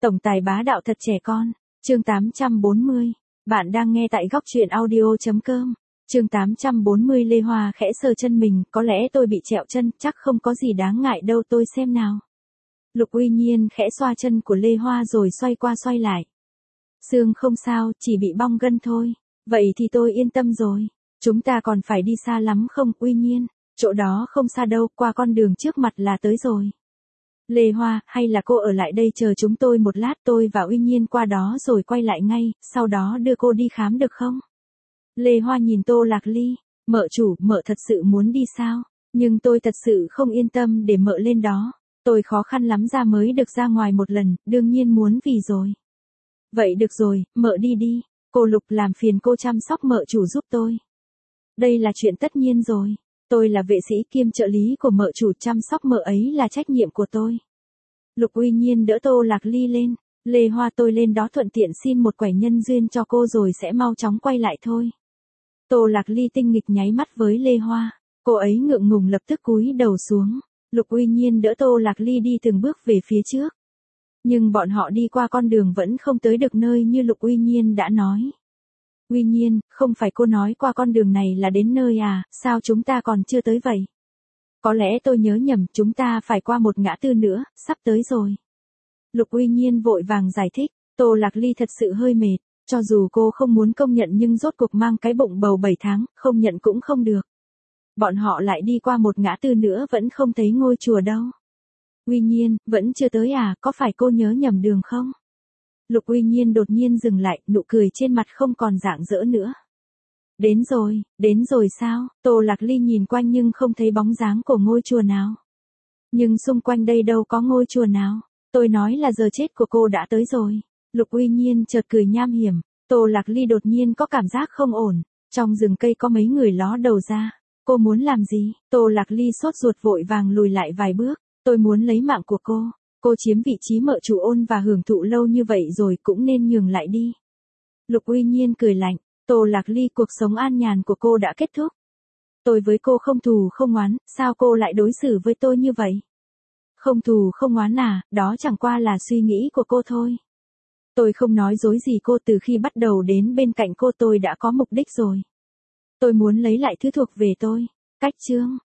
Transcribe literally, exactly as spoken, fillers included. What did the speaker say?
Tổng tài bá đạo thật trẻ con. Chương tám trăm bốn mươi. Bạn đang nghe tại góc truyện audio.com. Chương tám trăm bốn mươi. Lê Hoa khẽ sờ chân mình, có lẽ tôi bị trẹo chân, chắc không có gì đáng ngại đâu, tôi xem nào. Lục Uy Nhiên khẽ xoa chân của Lê Hoa rồi xoay qua xoay lại. Xương không sao, chỉ bị bong gân thôi. Vậy thì tôi yên tâm rồi. Chúng ta còn phải đi xa lắm không, Uy Nhiên? Chỗ đó không xa đâu, qua con đường trước mặt là tới rồi. Lê Hoa, hay là cô ở lại đây chờ chúng tôi một lát, tôi và Uy Nhiên qua đó rồi quay lại ngay, sau đó đưa cô đi khám được không? Lê Hoa nhìn Tô Lạc Ly, mợ chủ, mợ thật sự muốn đi sao? Nhưng tôi thật sự không yên tâm để mợ lên đó. Tôi khó khăn lắm ra mới được ra ngoài một lần, đương nhiên muốn vì rồi. Vậy được rồi, mợ đi đi, cô Lục làm phiền cô chăm sóc mợ chủ giúp tôi. Đây là chuyện tất nhiên rồi. Tôi là vệ sĩ kiêm trợ lý của mợ chủ, chăm sóc mợ ấy là trách nhiệm của tôi. Lục Uy Nhiên đỡ Tô Lạc Ly lên. Lê Hoa, tôi lên đó thuận tiện xin một quẻ nhân duyên cho cô rồi sẽ mau chóng quay lại thôi. Tô Lạc Ly tinh nghịch nháy mắt với Lê Hoa. Cô ấy ngượng ngùng lập tức cúi đầu xuống. Lục Uy Nhiên đỡ Tô Lạc Ly đi từng bước về phía trước. Nhưng bọn họ đi qua con đường vẫn không tới được nơi như Lục Uy Nhiên đã nói. Uy Nhiên, không phải cô nói qua con đường này là đến nơi à, sao chúng ta còn chưa tới vậy? Có lẽ tôi nhớ nhầm, chúng ta phải qua một ngã tư nữa, sắp tới rồi. Lục Uy Nhiên vội vàng giải thích, Tô Lạc Ly thật sự hơi mệt, cho dù cô không muốn công nhận nhưng rốt cuộc mang cái bụng bầu bảy tháng, không nhận cũng không được. Bọn họ lại đi qua một ngã tư nữa vẫn không thấy ngôi chùa đâu. Uy Nhiên, vẫn chưa tới à, có phải cô nhớ nhầm đường không? Lục Uy Nhiên đột nhiên dừng lại, nụ cười trên mặt không còn rạng rỡ nữa. Đến rồi, đến rồi sao? Tô Lạc Ly nhìn quanh nhưng không thấy bóng dáng của ngôi chùa nào. Nhưng xung quanh đây đâu có ngôi chùa nào. Tôi nói là giờ chết của cô đã tới rồi. Lục Uy Nhiên chợt cười nham hiểm. Tô Lạc Ly đột nhiên có cảm giác không ổn. Trong rừng cây có mấy người ló đầu ra. Cô muốn làm gì? Tô Lạc Ly sốt ruột vội vàng lùi lại vài bước. Tôi muốn lấy mạng của cô. Cô chiếm vị trí mợ chủ ôn và hưởng thụ lâu như vậy rồi cũng nên nhường lại đi. Lục Uy Nhiên cười lạnh. Tô Lạc Ly, cuộc sống an nhàn của cô đã kết thúc. Tôi với cô không thù không oán, sao cô lại đối xử với tôi như vậy? Không thù không oán à, đó chẳng qua là suy nghĩ của cô thôi. Tôi không nói dối gì cô, từ khi bắt đầu đến bên cạnh cô tôi đã có mục đích rồi. Tôi muốn lấy lại thứ thuộc về tôi. Cách chương.